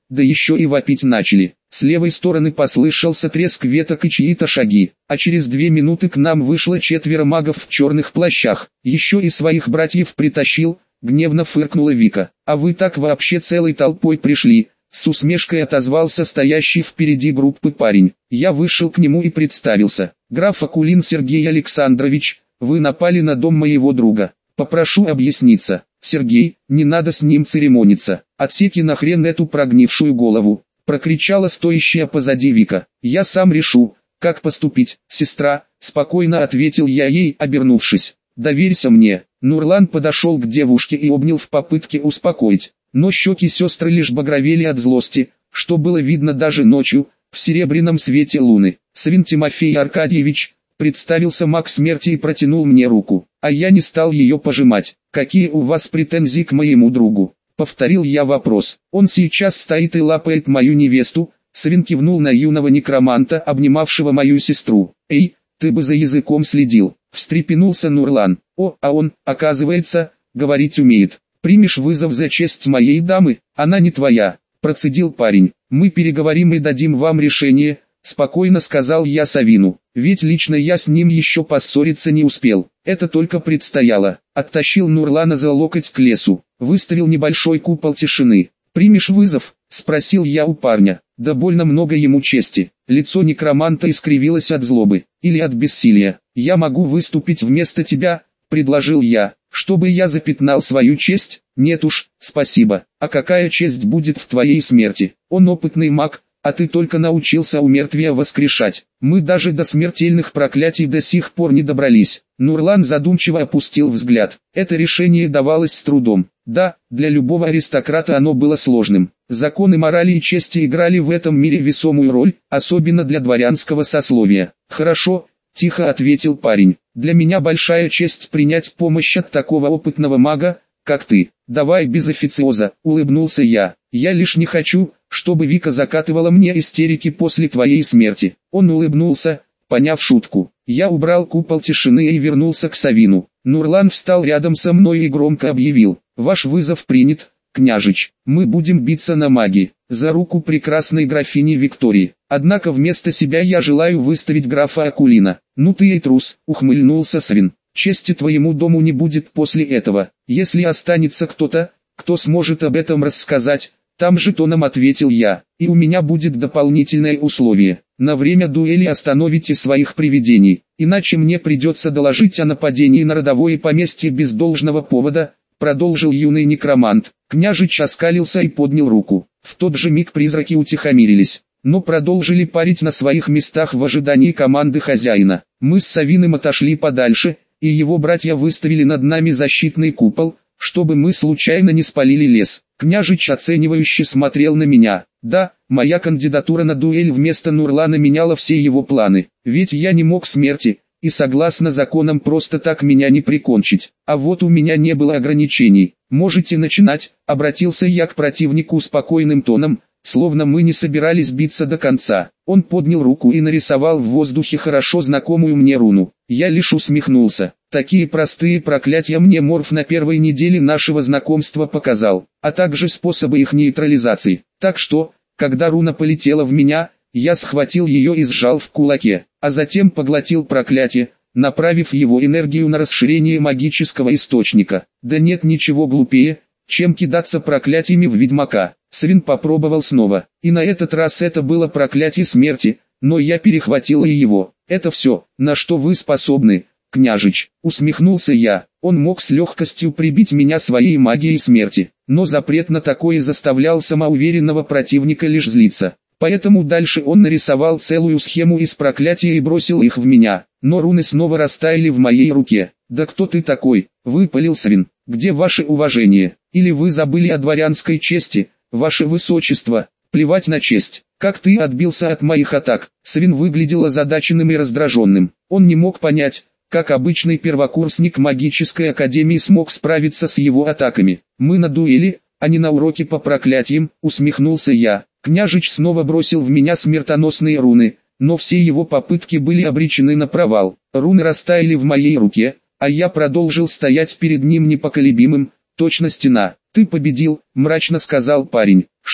да еще и вопить начали. С левой стороны послышался треск веток и чьи-то шаги, а через две минуты к нам вышло четверо магов в черных плащах. Еще и своих братьев притащил, гневно фыркнула Вика. А вы так вообще целой толпой пришли? С усмешкой отозвался стоящий впереди группы парень. Я вышел к нему и представился. Граф Акулин Сергей Александрович, вы напали на дом моего друга. Попрошу объясниться. Сергей, не надо с ним церемониться. Отсеки нахрен эту прогнившую голову. Прокричала стоящая позади Вика. Я сам решу, как поступить, сестра, спокойно ответил я ей, обернувшись. Доверься мне. Нурлан подошел к девушке и обнял в попытке успокоить. Но щеки сестры лишь багровели от злости, что было видно даже ночью, в серебряном свете луны. Свин Тимофей Аркадьевич, представился маг смерти и протянул мне руку, а я не стал ее пожимать. Какие у вас претензии к моему другу? Повторил я вопрос. Он сейчас стоит и лапает мою невесту. Свин кивнул на юного некроманта, обнимавшего мою сестру. Эй, ты бы за языком следил. Встрепенулся Нурлан. О, а он, оказывается, говорить умеет. Примешь вызов за честь моей дамы? Она не твоя, процедил парень. Мы переговорим и дадим вам решение, спокойно сказал я Савину. Ведь лично я с ним еще поссориться не успел. Это только предстояло. Оттащил Нурлана за локоть к лесу. Выставил небольшой купол тишины. Примешь вызов? Спросил я у парня. Да больно много ему чести. Лицо некроманта искривилось от злобы. Или от бессилия. Я могу выступить вместо тебя, предложил я. Чтобы я запятнал свою честь? Нет уж, спасибо. А какая честь будет в твоей смерти? Он опытный маг, а ты только научился у мертвия воскрешать. Мы даже до смертельных проклятий до сих пор не добрались. Нурлан задумчиво опустил взгляд. Это решение давалось с трудом. Да, для любого аристократа оно было сложным. Законы морали и чести играли в этом мире весомую роль, особенно для дворянского сословия. Хорошо, тихо ответил парень. Для меня большая честь принять помощь от такого опытного мага, как ты. Давай без официоза, улыбнулся я. Я лишь не хочу, чтобы Вика закатывала мне истерики после твоей смерти. Он улыбнулся, поняв шутку. Я убрал купол тишины и вернулся к Савину. Нурлан встал рядом со мной и громко объявил. Ваш вызов принят, княжич. Мы будем биться на маги, за руку прекрасной графини Виктории. Однако вместо себя я желаю выставить графа Акулина. Ну ты и трус, ухмыльнулся Свин. Чести твоему дому не будет после этого. Если останется кто-то, кто сможет об этом рассказать, там же тоном ответил я. И у меня будет дополнительное условие. На время дуэли остановите своих привидений, иначе мне придется доложить о нападении на родовое поместье без должного повода, продолжил юный некромант. Княжич оскалился и поднял руку. В тот же миг призраки утихомирились, но продолжили парить на своих местах в ожидании команды хозяина. Мы с Савиным отошли подальше, и его братья выставили над нами защитный купол, чтобы мы случайно не спалили лес. Княжич оценивающе смотрел на меня. Да, моя кандидатура на дуэль вместо Нурлана меняла все его планы, ведь я не мог смерти, и согласно законам просто так меня не прикончить. А вот у меня не было ограничений. Можете начинать, обратился я к противнику спокойным тоном, словно мы не собирались биться до конца. Он поднял руку и нарисовал в воздухе хорошо знакомую мне руну. Я лишь усмехнулся. Такие простые проклятия мне Морф на первой неделе нашего знакомства показал, а также способы их нейтрализации. Так что, когда руна полетела в меня, я схватил ее и сжал в кулаке, а затем поглотил проклятие, направив его энергию на расширение магического источника. Да нет ничего глупее, чем кидаться проклятиями в ведьмака. Свин попробовал снова, и на этот раз это было проклятие смерти, но я перехватил и его. Это все, на что вы способны, княжич, усмехнулся я. Он мог с легкостью прибить меня своей магией смерти, но запрет на такое заставлял самоуверенного противника лишь злиться. Поэтому дальше он нарисовал целую схему из проклятий и бросил их в меня, но руны снова растаяли в моей руке. «Да кто ты такой?» — выпалил Свин. «Где ваше уважение? Или вы забыли о дворянской чести, ваше высочество? Плевать на честь. Как ты отбился от моих атак?» Свин выглядел озадаченным и раздраженным. Он не мог понять, как обычный первокурсник магической академии смог справиться с его атаками. «Мы на дуэли, а не на уроке по проклятиям», — усмехнулся я. Княжич снова бросил в меня смертоносные руны, но все его попытки были обречены на провал. Руны растаяли в моей руке, а я продолжил стоять перед ним непоколебимым, точно стена. «Ты победил», — мрачно сказал парень. «Что?»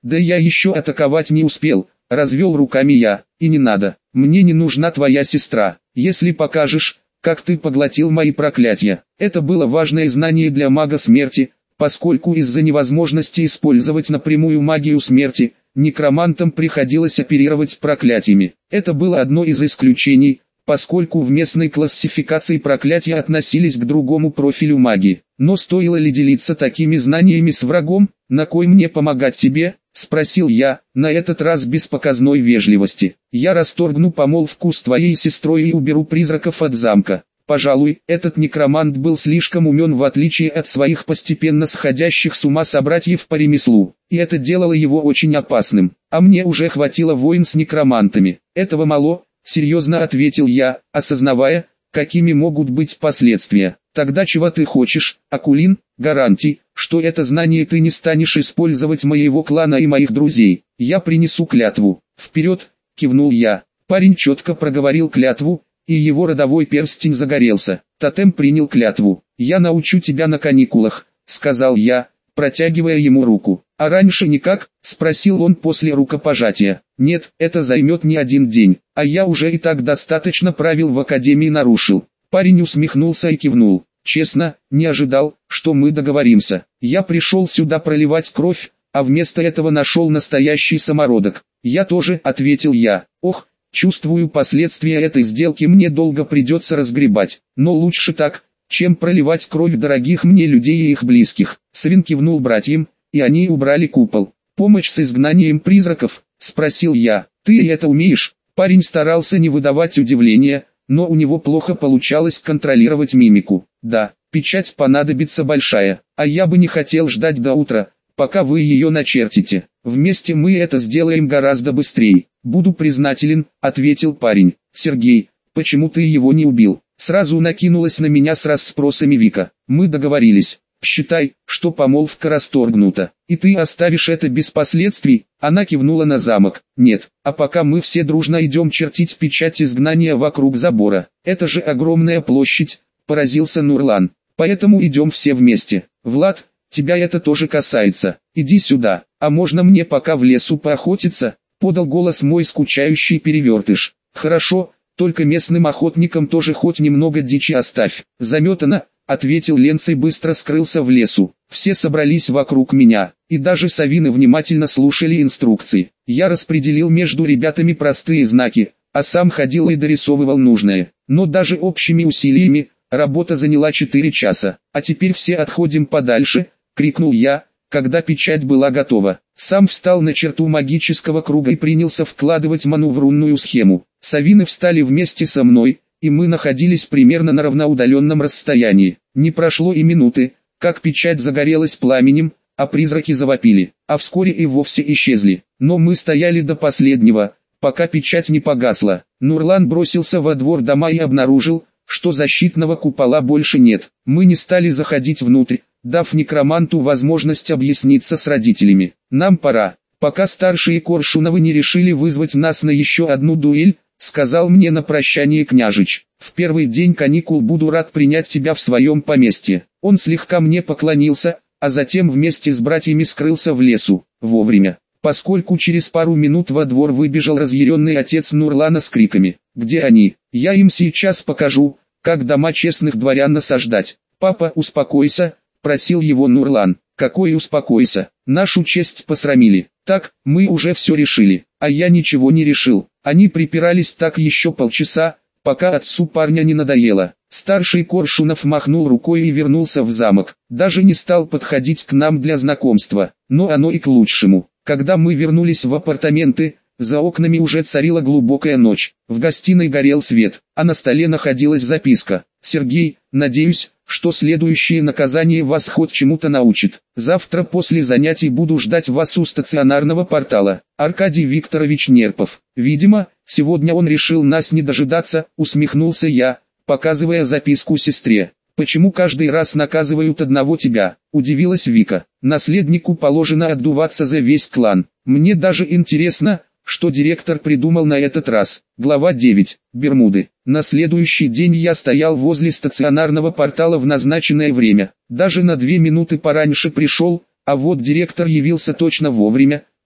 Да я еще атаковать не успел, развел руками я. И не надо, мне не нужна твоя сестра. Если покажешь, как ты поглотил мои проклятия. Это было важное знание для мага смерти, поскольку из-за невозможности использовать напрямую магию смерти, некромантам приходилось оперировать проклятиями. Это было одно из исключений, поскольку в местной классификации проклятия относились к другому профилю магии. Но стоило ли делиться такими знаниями с врагом? На кой мне помогать тебе? Спросил я, на этот раз без показной вежливости. Я расторгну помолвку с твоей сестрой и уберу призраков от замка. Пожалуй, этот некромант был слишком умен в отличие от своих постепенно сходящих с ума собратьев по ремеслу, и это делало его очень опасным. А мне уже хватило войн с некромантами. Этого мало, серьезно ответил я, осознавая, какими могут быть последствия. Тогда чего ты хочешь, Акулин? Гарантий, что это знание ты не станешь использовать моего клана и моих друзей. Я принесу клятву. Вперед, кивнул я. Парень четко проговорил клятву, и его родовой перстень загорелся. Тотем принял клятву. Я научу тебя на каникулах, сказал я, протягивая ему руку. А раньше никак? Спросил он после рукопожатия. Нет, это займет не один день, а я уже и так достаточно правил в академии нарушил. Парень усмехнулся и кивнул. Честно, не ожидал, что мы договоримся. Я пришел сюда проливать кровь, а вместо этого нашел настоящий самородок. Я тоже, ответил я. Ох, чувствую, последствия этой сделки мне долго придется разгребать. Но лучше так, чем проливать кровь дорогих мне людей и их близких. Свин кивнул братьям, и они убрали купол. Помощь с изгнанием призраков? Спросил я. Ты это умеешь? Парень старался не выдавать удивления, но у него плохо получалось контролировать мимику. Да, печать понадобится большая, а я бы не хотел ждать до утра, пока вы ее начертите. Вместе мы это сделаем гораздо быстрее. Буду признателен, ответил парень. Сергей, почему ты его не убил? Сразу накинулась на меня с расспросами Вика. Мы договорились. Считай, что помолвка расторгнута, и ты оставишь это без последствий. Она кивнула на замок. Нет, а пока мы все дружно идем чертить печать изгнания вокруг забора. Это же огромная площадь, поразился Нурлан. Поэтому идем все вместе. Влад, тебя это тоже касается. Иди сюда. А можно мне пока в лесу поохотиться? Подал голос мой скучающий перевертыш. Хорошо, только местным охотникам тоже хоть немного дичи оставь. Заметано, ответил Ленц и быстро скрылся в лесу. Все собрались вокруг меня, и даже совины внимательно слушали инструкции. Я распределил между ребятами простые знаки, а сам ходил и дорисовывал нужное. Но даже общими усилиями, работа заняла четыре часа. А теперь все отходим подальше, крикнул я, когда печать была готова. Сам встал на черту магического круга и принялся вкладывать ману в рунную схему. Совины встали вместе со мной, и мы находились примерно на равноудаленном расстоянии. Не прошло и минуты, как печать загорелась пламенем, а призраки завопили, а вскоре и вовсе исчезли. Но мы стояли до последнего, пока печать не погасла. Нурлан бросился во двор дома и обнаружил, что защитного купола больше нет. Мы не стали заходить внутрь, дав некроманту возможность объясниться с родителями. Нам пора, пока старшие Коршуновы не решили вызвать нас на еще одну дуэль, сказал мне на прощание княжич. В первый день каникул буду рад принять тебя в своем поместье. Он слегка мне поклонился, а затем вместе с братьями скрылся в лесу. Вовремя, поскольку через пару минут во двор выбежал разъяренный отец Нурлана с криками. Где они? Я им сейчас покажу, как дома честных дворян насаждать. Папа, успокойся, просил его Нурлан. Какой успокойся? Нашу честь посрамили. Так, мы уже все решили, а я ничего не решил. Они припирались так еще полчаса, пока отцу парня не надоело. Старший Коршунов махнул рукой и вернулся в замок. Даже не стал подходить к нам для знакомства, но оно и к лучшему. Когда мы вернулись в апартаменты, за окнами уже царила глубокая ночь. В гостиной горел свет, а на столе находилась записка. «Сергей, надеюсь, что следующее наказание вас хоть чему-то научит. Завтра после занятий буду ждать вас у стационарного портала. Аркадий Викторович Нерпов». Видимо, сегодня он решил нас не дожидаться, усмехнулся я, показывая записку сестре. «Почему каждый раз наказывают одного тебя?» – удивилась Вика. «Наследнику положено отдуваться за весь клан. Мне даже интересно, что директор придумал на этот раз». Глава девять. Бермуды. На следующий день я стоял возле стационарного портала в назначенное время. Даже на две минуты пораньше пришел, а вот директор явился точно вовремя,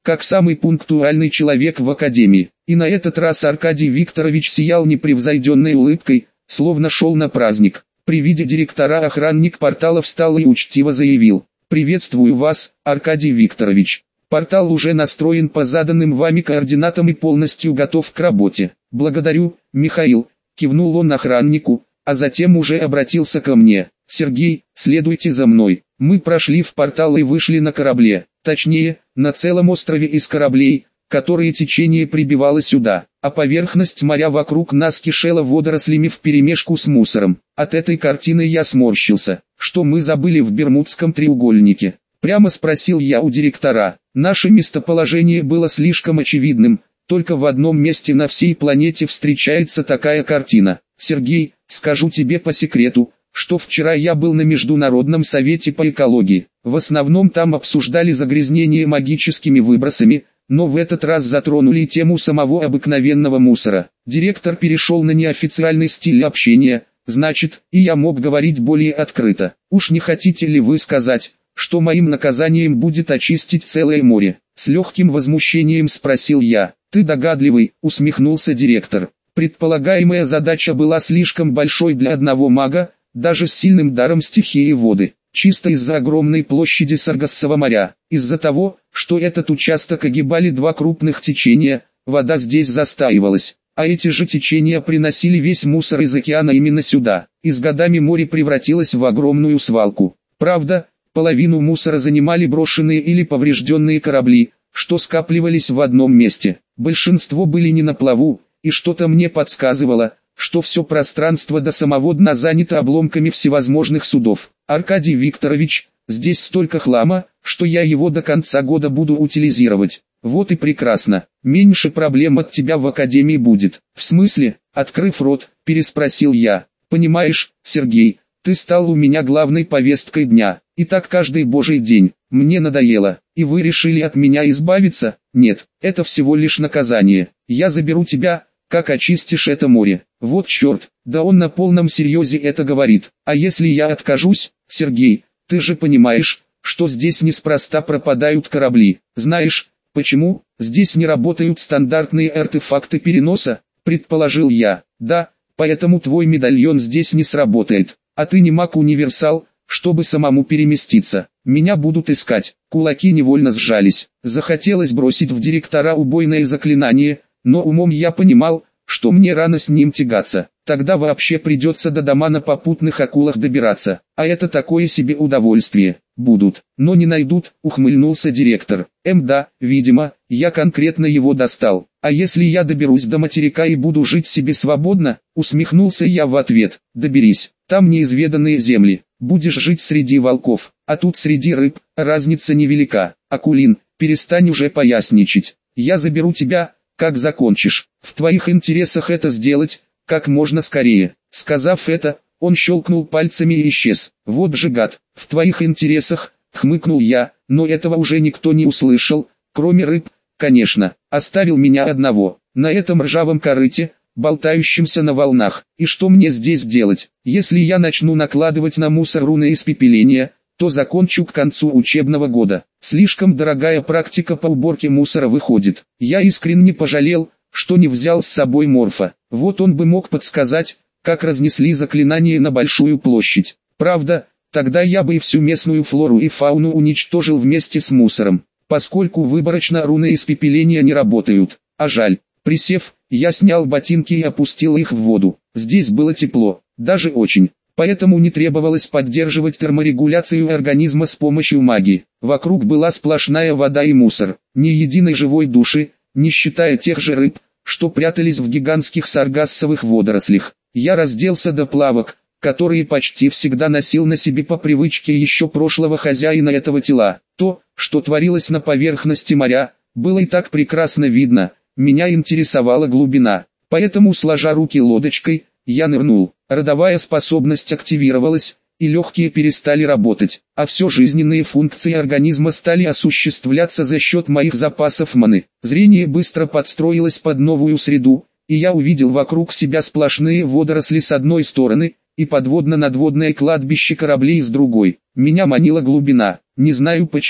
как самый пунктуальный человек в академии. И на этот раз Аркадий Викторович сиял непревзойденной улыбкой, словно шел на праздник. При виде директора охранник портала встал и учтиво заявил: «Приветствую вас, Аркадий Викторович. Портал уже настроен по заданным вами координатам и полностью готов к работе». «Благодарю, Михаил», — кивнул он охраннику, а затем уже обратился ко мне. «Сергей, следуйте за мной». Мы прошли в портал и вышли на корабле, точнее, на целом острове из кораблей, которые течение прибивало сюда, а поверхность моря вокруг нас кишела водорослями вперемешку с мусором. От этой картины я сморщился. «Что мы забыли в Бермудском треугольнике?» Прямо спросил я у директора. Наше местоположение было слишком очевидным, только в одном месте на всей планете встречается такая картина. «Сергей, скажу тебе по секрету, что вчера я был на Международном совете по экологии. В основном там обсуждали загрязнение магическими выбросами, но в этот раз затронули тему самого обыкновенного мусора». Директор перешел на неофициальный стиль общения, значит, и я мог говорить более открыто. «Уж не хотите ли вы сказать, что моим наказанием будет очистить целое море?» С легким возмущением спросил я. «Ты догадливый», — усмехнулся директор. «Предполагаемая задача была слишком большой для одного мага, даже с сильным даром стихии воды. Чисто из-за огромной площади Саргассова моря, из-за того, что этот участок огибали два крупных течения, вода здесь застаивалась, а эти же течения приносили весь мусор из океана именно сюда, и с годами море превратилось в огромную свалку. Правда, половину мусора занимали брошенные или поврежденные корабли, что скапливались в одном месте. Большинство были не на плаву, и что-то мне подсказывало, что все пространство до самого дна занято обломками всевозможных судов. Аркадий Викторович, здесь столько хлама, что я его до конца года буду утилизировать». «Вот и прекрасно, меньше проблем от тебя в академии будет». «В смысле?» — открыв рот, переспросил я. «Понимаешь, Сергей, ты стал у меня главной повесткой дня, и так каждый божий день. Мне надоело, и вы решили от меня избавиться? Нет, это всего лишь наказание. Я заберу тебя, как очистишь это море». «Вот черт, да он на полном серьезе это говорит. А если я откажусь, Сергей, ты же понимаешь, что здесь неспроста пропадают корабли. Знаешь, почему? Здесь не работают стандартные артефакты переноса», предположил я. «Да, поэтому твой медальон здесь не сработает. А ты не маг-универсал, чтобы самому переместиться. Меня будут искать». Кулаки невольно сжались. Захотелось бросить в директора убойное заклинание, но умом я понимал, что мне рано с ним тягаться. Тогда вообще придется до дома на попутных акулах добираться, а это такое себе удовольствие. «Будут, но не найдут», — ухмыльнулся директор. «Эм да, видимо, я конкретно его достал. А если я доберусь до материка и буду жить себе свободно?» — усмехнулся я в ответ. «Доберись, там неизведанные земли, будешь жить среди волков, а тут среди рыб, разница невелика. Акулин, перестань уже поясничать, я заберу тебя, как закончишь. В твоих интересах это сделать, как можно скорее». Сказав это, он щелкнул пальцами и исчез. «Вот же гад, в твоих интересах», — хмыкнул я, но этого уже никто не услышал, кроме рыб, конечно. Оставил меня одного, на этом ржавом корыте, болтающемся на волнах. И что мне здесь делать? Если я начну накладывать на мусор руны испепеления, то закончу к концу учебного года. Слишком дорогая практика по уборке мусора выходит. Я искренне пожалел, что не взял с собой Морфа. Вот он бы мог подсказать, как разнесли заклинание на большую площадь. Правда, тогда я бы и всю местную флору и фауну уничтожил вместе с мусором, поскольку выборочно руны испепеления не работают. А жаль. Присев, я снял ботинки и опустил их в воду. Здесь было тепло, даже очень. Поэтому не требовалось поддерживать терморегуляцию организма с помощью магии. Вокруг была сплошная вода и мусор, ни единой живой души, не считая тех же рыб, что прятались в гигантских саргассовых водорослях. Я разделся до плавок, которые почти всегда носил на себе по привычке еще прошлого хозяина этого тела. То, что творилось на поверхности моря, было и так прекрасно видно, меня интересовала глубина. Поэтому, сложа руки лодочкой, я нырнул. Родовая способность активировалась, и легкие перестали работать, а все жизненные функции организма стали осуществляться за счет моих запасов маны. Зрение быстро подстроилось под новую среду, и я увидел вокруг себя сплошные водоросли с одной стороны, и подводно-надводное кладбище кораблей с другой. Меня манила глубина, не знаю почему,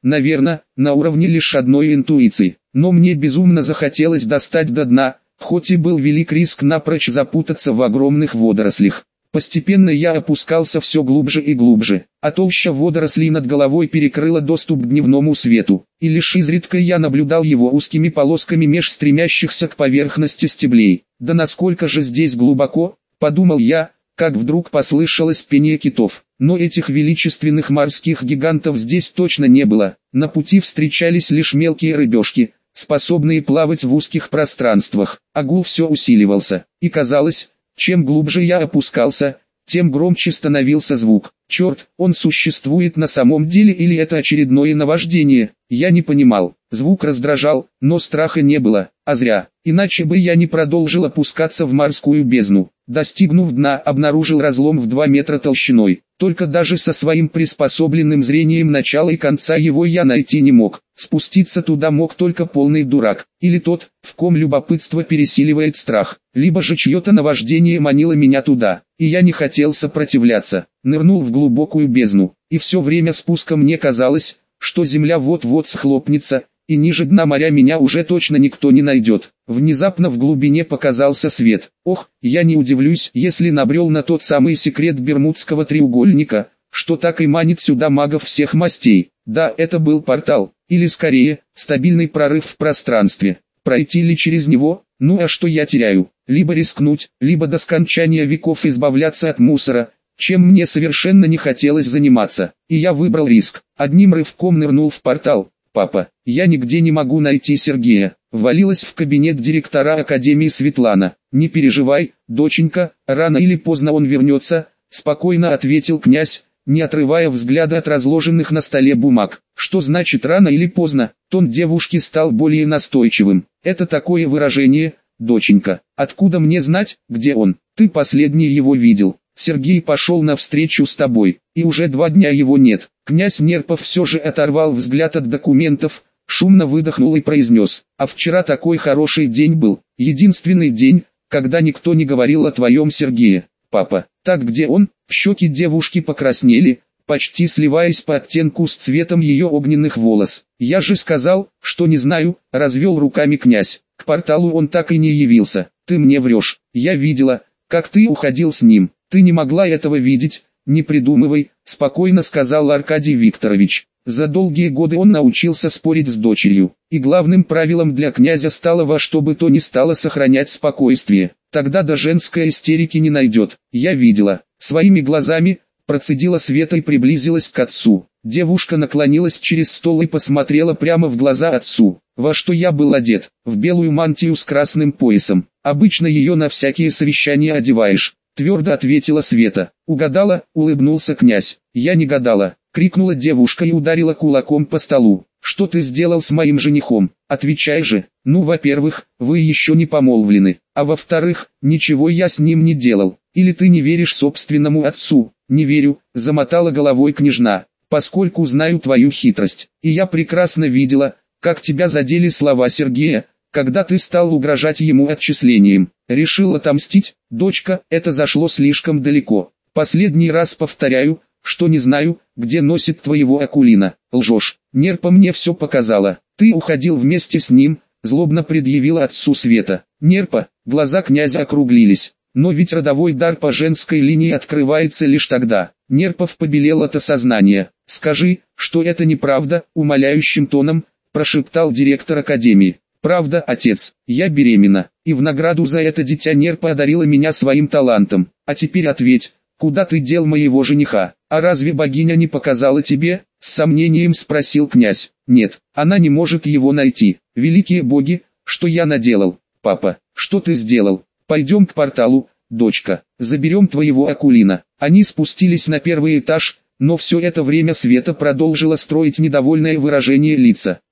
наверное, на уровне лишь одной интуиции. Но мне безумно захотелось достать до дна, хоть и был велик риск напрочь запутаться в огромных водорослях. Постепенно я опускался все глубже и глубже, а толща водорослей над головой перекрыла доступ к дневному свету, и лишь изредка я наблюдал его узкими полосками меж стремящихся к поверхности стеблей. Да насколько же здесь глубоко, подумал я, как вдруг послышалось пение китов. Но этих величественных морских гигантов здесь точно не было, на пути встречались лишь мелкие рыбешки, способные плавать в узких пространствах, а гул все усиливался, и казалось, чем глубже я опускался, тем громче становился звук. Черт, он существует на самом деле или это очередное наваждение? Я не понимал. Звук раздражал, но страха не было, а зря. Иначе бы я не продолжил опускаться в морскую бездну. Достигнув дна, обнаружил разлом в два метра толщиной. Только даже со своим приспособленным зрением начала и конца его я найти не мог. Спуститься туда мог только полный дурак, или тот, в ком любопытство пересиливает страх, либо же чье-то наваждение манило меня туда, и я не хотел сопротивляться. Нырнул в глубокую бездну, и все время спуска мне казалось, что земля вот-вот схлопнется, и ниже дна моря меня уже точно никто не найдет. Внезапно в глубине показался свет. Ох, я не удивлюсь, если набрел на тот самый секрет Бермудского треугольника, что так и манит сюда магов всех мастей. Да, это был портал, или скорее, стабильный прорыв в пространстве. Пройти ли через него? Ну а что я теряю? Либо рискнуть, либо до скончания веков избавляться от мусора, чем мне совершенно не хотелось заниматься. И я выбрал риск. Одним рывком нырнул в портал. «Папа, я нигде не могу найти Сергея», — ввалилась в кабинет директора Академии Светлана. «Не переживай, доченька, рано или поздно он вернется», — спокойно ответил князь, не отрывая взгляда от разложенных на столе бумаг. «Что значит рано или поздно?» Тон девушки стал более настойчивым. «Это такое выражение, доченька. Откуда мне знать, где он? Ты последний его видел. Сергей пошел навстречу с тобой, и уже два дня его нет». Князь Нерпов все же оторвал взгляд от документов, шумно выдохнул и произнес: «А вчера такой хороший день был, единственный день, когда никто не говорил о твоем Сергее. Папа, так где он?» Щеки девушки покраснели, почти сливаясь по оттенку с цветом ее огненных волос. «Я же сказал, что не знаю», — развел руками князь. «К порталу он так и не явился. Ты мне врешь. Я видела, как ты уходил с ним. Ты не могла этого видеть». «Не придумывай», — спокойно сказал Аркадий Викторович. За долгие годы он научился спорить с дочерью, и главным правилом для князя стало во что бы то ни стало сохранять спокойствие. Тогда до женской истерики не найдет. «Я видела, своими глазами», — процедила Света и приблизилась к отцу. Девушка наклонилась через стол и посмотрела прямо в глаза отцу. «Во что я был одет? В белую мантию с красным поясом. Обычно ее на всякие совещания одеваешь», — твердо ответила Света. «Угадала?» — улыбнулся князь. «Я не гадала», — крикнула девушка и ударила кулаком по столу. «Что ты сделал с моим женихом? Отвечай же». «Ну, во-первых, вы еще не помолвлены, а во-вторых, ничего я с ним не делал. Или ты не веришь собственному отцу?» «Не верю», — замотала головой княжна, «поскольку знаю твою хитрость, и я прекрасно видела, как тебя задели слова Сергея, когда ты стал угрожать ему отчислением. Решил отомстить, дочка, это зашло слишком далеко. Последний раз повторяю, что не знаю, где носит твоего Акулина. Лжешь. Нерпа мне все показала. Ты уходил вместе с ним», — злобно предъявила отцу Света. Нерпа, глаза князя округлились. «Но ведь родовой дар по женской линии открывается лишь тогда». Нерпов побелел от осознания. «Скажи, что это неправда», — умоляющим тоном прошептал директор Академии. «Правда, отец, я беременна, и в награду за это дитя Нерпа одарила меня своим талантом. А теперь ответь, куда ты дел моего жениха? А разве богиня не показала тебе?» — с сомнением спросил князь. «Нет, она не может его найти. Великие боги, что я наделал?» «Папа, что ты сделал? Пойдем к порталу, дочка, заберем твоего Акулина». Они спустились на первый этаж, но все это время Света продолжила строить недовольное выражение лица.